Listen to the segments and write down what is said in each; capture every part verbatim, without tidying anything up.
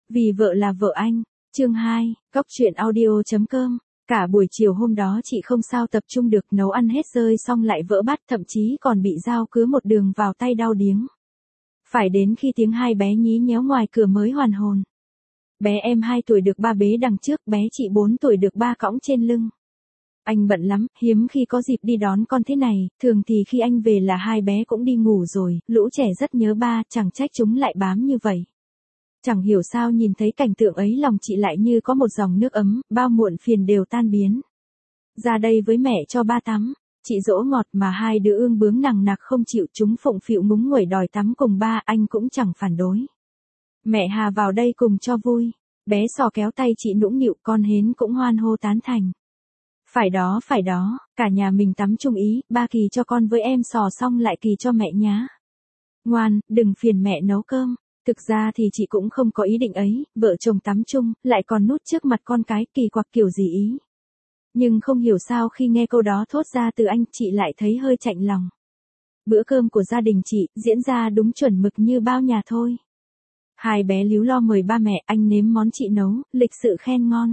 Vì vợ là vợ anh. Chương hai, Cóc truyện audio chấm com. Cả buổi chiều hôm đó chị không sao tập trung được, nấu ăn hết rơi xong lại vỡ bát, thậm chí còn bị dao cứa một đường vào tay đau điếng. Phải đến khi tiếng hai bé nhí nhéo ngoài cửa mới hoàn hồn. Bé em hai tuổi được ba bế đằng trước, bé chị bốn tuổi được ba cõng trên lưng. Anh bận lắm, hiếm khi có dịp đi đón con thế này, thường thì khi anh về là hai bé cũng đi ngủ rồi, lũ trẻ rất nhớ ba, chẳng trách chúng lại bám như vậy. Chẳng hiểu sao nhìn thấy cảnh tượng ấy lòng chị lại như có một dòng nước ấm, bao muộn phiền đều tan biến. Ra đây với mẹ cho ba tắm. Chị dỗ ngọt mà hai đứa ương bướng nằng nặc không chịu, chúng phụng phịu ngúng nguẩy đòi tắm cùng ba, anh cũng chẳng phản đối. Mẹ Hà vào đây cùng cho vui. Bé Sò kéo tay chị nũng nịu, con Hến cũng hoan hô tán thành. Phải đó phải đó, cả nhà mình tắm chung ý, ba kỳ cho con với em Sò xong lại kỳ cho mẹ nhá. Ngoan, đừng phiền mẹ nấu cơm. Thực ra thì chị cũng không có ý định ấy, vợ chồng tắm chung, lại còn nút trước mặt con cái, kỳ quặc kiểu gì ý. Nhưng không hiểu sao khi nghe câu đó thốt ra từ anh, chị lại thấy hơi chạnh lòng. Bữa cơm của gia đình chị, diễn ra đúng chuẩn mực như bao nhà thôi. Hai bé líu lo mời ba mẹ, anh nếm món chị nấu, lịch sự khen ngon.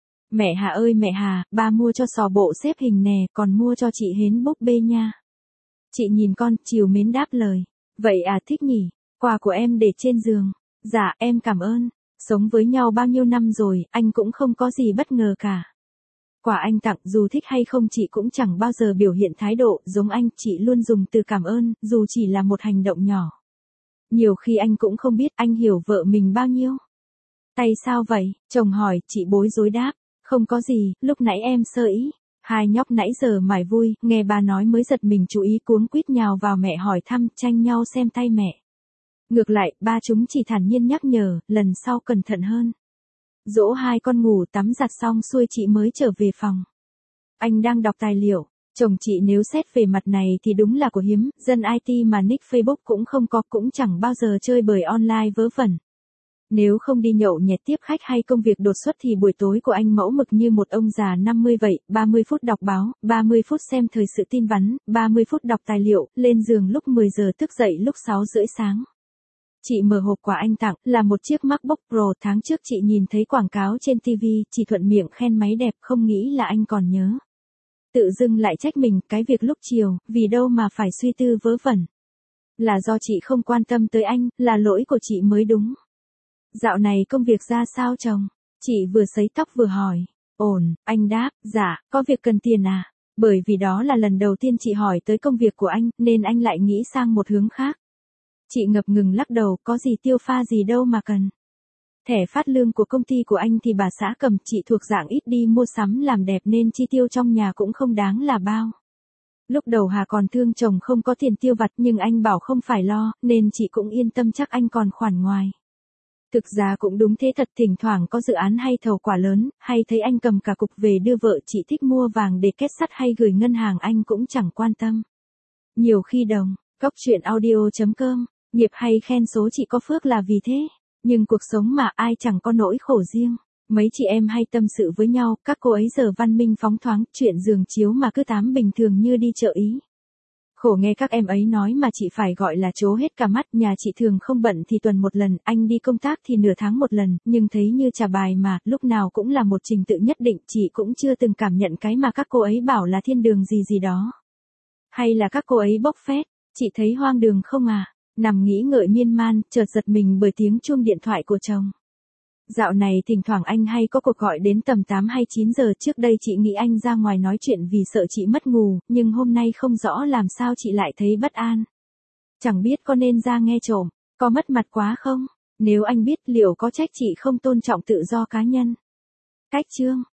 Mẹ Hà ơi mẹ Hà, ba mua cho Sò bộ xếp hình nè, còn mua cho chị Hến búp bê nha. Chị nhìn con, chiều mến đáp lời. Vậy à, thích nhỉ, quà của em để trên giường. Dạ, em cảm ơn. Sống với nhau bao nhiêu năm rồi, anh cũng không có gì bất ngờ cả. Quà anh tặng dù thích hay không chị cũng chẳng bao giờ biểu hiện thái độ giống anh, chị luôn dùng từ cảm ơn, dù chỉ là một hành động nhỏ. Nhiều khi anh cũng không biết anh hiểu vợ mình bao nhiêu. Tay sao vậy? Chồng hỏi, chị bối rối đáp. Không có gì, lúc nãy em sơ ý. Hai nhóc nãy giờ mải vui, nghe bà nói mới giật mình chú ý cuống quýt nhào vào mẹ hỏi thăm, tranh nhau xem tay mẹ. Ngược lại, ba chúng chỉ thản nhiên nhắc nhở, lần sau cẩn thận hơn. Dỗ hai con ngủ tắm giặt xong xuôi chị mới trở về phòng. Anh đang đọc tài liệu. Chồng chị nếu xét về mặt này thì đúng là của hiếm, dân i tê mà nick Facebook cũng không có, cũng chẳng bao giờ chơi bời online vớ vẩn. Nếu không đi nhậu nhẹt tiếp khách hay công việc đột xuất thì buổi tối của anh mẫu mực như một ông già năm mươi vậy, ba mươi phút đọc báo, ba mươi phút xem thời sự tin vắn, ba mươi phút đọc tài liệu, lên giường lúc mười giờ thức dậy lúc sáu rưỡi sáng. Chị mở hộp quà anh tặng, là một chiếc MacBook Pro, tháng trước chị nhìn thấy quảng cáo trên ti vi, chỉ thuận miệng khen máy đẹp, không nghĩ là anh còn nhớ. Tự dưng lại trách mình, cái việc lúc chiều, vì đâu mà phải suy tư vớ vẩn. Là do chị không quan tâm tới anh, là lỗi của chị mới đúng. Dạo này công việc ra sao chồng? Chị vừa sấy tóc vừa hỏi. Ổn, anh đáp, dạ, có việc cần tiền à? Bởi vì đó là lần đầu tiên chị hỏi tới công việc của anh, nên anh lại nghĩ sang một hướng khác. Chị ngập ngừng lắc đầu, có gì tiêu pha gì đâu mà cần. Thẻ phát lương của công ty của anh thì bà xã cầm, chị thuộc dạng ít đi mua sắm làm đẹp nên chi tiêu trong nhà cũng không đáng là bao. Lúc đầu Hà còn thương chồng không có tiền tiêu vặt nhưng anh bảo không phải lo, nên chị cũng yên tâm chắc anh còn khoản ngoài. Thực ra cũng đúng thế thật, thỉnh thoảng có dự án hay thầu quả lớn, hay thấy anh cầm cả cục về đưa vợ, chị thích mua vàng để kết sắt hay gửi ngân hàng anh cũng chẳng quan tâm. Nhiều khi đồng, Cóc truyện audio chấm com, nghiệp hay khen số chị có phước là vì thế. Nhưng cuộc sống mà ai chẳng có nỗi khổ riêng. Mấy chị em hay tâm sự với nhau, các cô ấy giờ văn minh phóng thoáng, chuyện giường chiếu mà cứ tám bình thường như đi chợ ý. Khổ nghe các em ấy nói mà chị phải gọi là trố hết cả mắt, nhà chị thường không bận thì tuần một lần, anh đi công tác thì nửa tháng một lần, nhưng thấy như trả bài mà, lúc nào cũng là một trình tự nhất định, chị cũng chưa từng cảm nhận cái mà các cô ấy bảo là thiên đường gì gì đó. Hay là các cô ấy bốc phét, chị thấy hoang đường không à? Nằm nghĩ ngợi miên man, chợt giật mình bởi tiếng chuông điện thoại của chồng. Dạo này thỉnh thoảng anh hay có cuộc gọi đến tầm tám hay chín giờ, trước đây chị nghĩ anh ra ngoài nói chuyện vì sợ chị mất ngủ, nhưng hôm nay không rõ làm sao chị lại thấy bất an. Chẳng biết có nên ra nghe trộm, có mất mặt quá không? Nếu anh biết liệu có trách chị không tôn trọng tự do cá nhân? Cách chương